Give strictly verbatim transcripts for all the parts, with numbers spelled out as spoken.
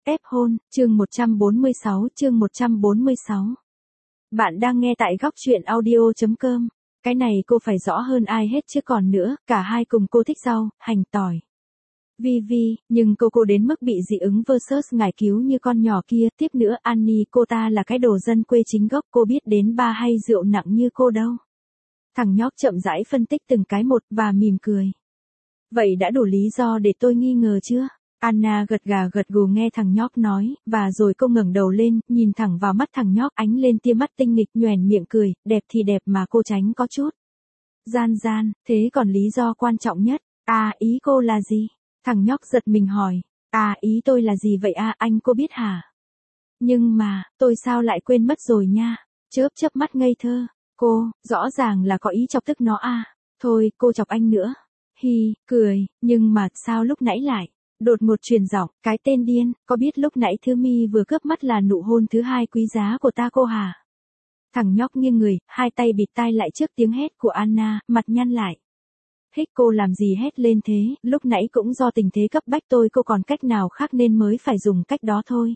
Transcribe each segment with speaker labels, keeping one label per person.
Speaker 1: ép hôn, chương một trăm bốn mươi sáu, chương một trăm bốn mươi sáu. Bạn đang nghe tại góc truyện audio chấm com. Cái này cô phải rõ hơn ai hết chứ còn nữa, cả hai cùng cô thích rau, hành tỏi. Vi Vi, nhưng cô cô đến mức bị dị ứng versus ngải cứu như con nhỏ kia, tiếp nữa Annie cô ta là cái đồ dân quê chính gốc, cô biết đến ba hay rượu nặng như cô đâu. Thằng nhóc chậm rãi phân tích từng cái một và mỉm cười. Vậy đã đủ lý do để tôi nghi ngờ chưa? Anna gật gà gật gù nghe thằng nhóc nói, và rồi cô ngẩng đầu lên, nhìn thẳng vào mắt thằng nhóc, ánh lên tia mắt tinh nghịch, nhoẻn miệng cười, đẹp thì đẹp mà cô tránh có chút gian gian, thế còn lý do quan trọng nhất, à ý cô là gì? Thằng nhóc giật mình hỏi, à ý tôi là gì vậy à, anh cô biết hả? Nhưng mà, tôi sao lại quên mất rồi nha, chớp chớp mắt ngây thơ, cô, rõ ràng là có ý chọc tức nó à, thôi, cô chọc anh nữa. Hi, cười, nhưng mà sao lúc nãy lại đột ngột truyền giọng, cái tên điên, có biết lúc nãy Thư Mi vừa cướp mắt là nụ hôn thứ hai quý giá của ta cô hả? Thằng nhóc nghiêng người, hai tay bịt tai lại trước tiếng hét của Anna, mặt nhăn lại. Hích cô làm gì hét lên thế, lúc nãy cũng do tình thế cấp bách tôi cô còn cách nào khác nên mới phải dùng cách đó thôi.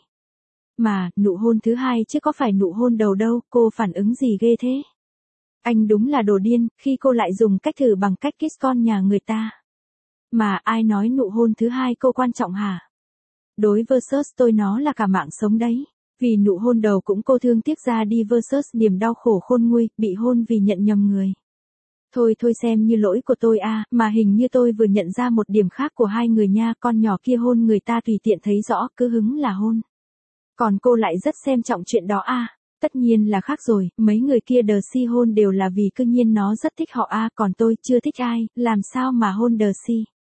Speaker 1: Mà, nụ hôn thứ hai chứ có phải nụ hôn đầu đâu, cô phản ứng gì ghê thế? Anh đúng là đồ điên, khi cô lại dùng cách thử bằng cách kiss con nhà người ta. Mà ai nói nụ hôn thứ hai cô quan trọng hả? Đối versus tôi nó là cả mạng sống đấy. Vì nụ hôn đầu cũng cô thương tiếc ra đi versus niềm đau khổ khôn nguôi, bị hôn vì nhận nhầm người. Thôi thôi xem như lỗi của tôi à, mà hình như tôi vừa nhận ra một điểm khác của hai người nha, con nhỏ kia hôn người ta tùy tiện thấy rõ, cứ hứng là hôn. Còn cô lại rất xem trọng chuyện đó à. Tất nhiên là khác rồi, mấy người kia đờ si hôn đều là vì cư nhiên nó rất thích họ à, còn tôi chưa thích ai, làm sao mà hôn đờ si.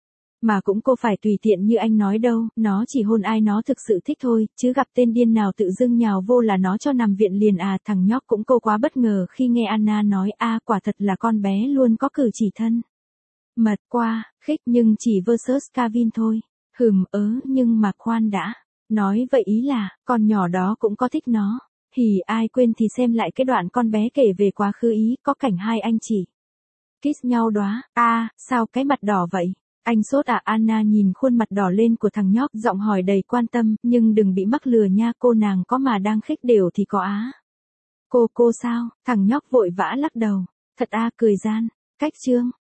Speaker 1: Mà cũng cô phải tùy tiện như anh nói đâu, nó chỉ hôn ai nó thực sự thích thôi, chứ gặp tên điên nào tự dưng nhào vô là nó cho nằm viện liền à. Thằng nhóc cũng cô quá bất ngờ khi nghe Anna nói a à, quả thật là con bé luôn có cử chỉ thân mật qua, khích nhưng chỉ versus Kevin thôi. Hừm ớ nhưng mà khoan đã, nói vậy ý là, con nhỏ đó cũng có thích nó. Thì ai quên thì xem lại cái đoạn con bé kể về quá khứ ý, có cảnh hai anh chị kiss nhau đóa, a à, sao cái mặt đỏ vậy? Anh sốt à? Anna nhìn khuôn mặt đỏ lên của thằng nhóc, giọng hỏi đầy quan tâm, nhưng đừng bị mắc lừa nha, cô nàng có mà đang khích đều thì có á. Cô cô sao? Thằng nhóc vội vã lắc đầu, thật a à, cười gian, cách trương,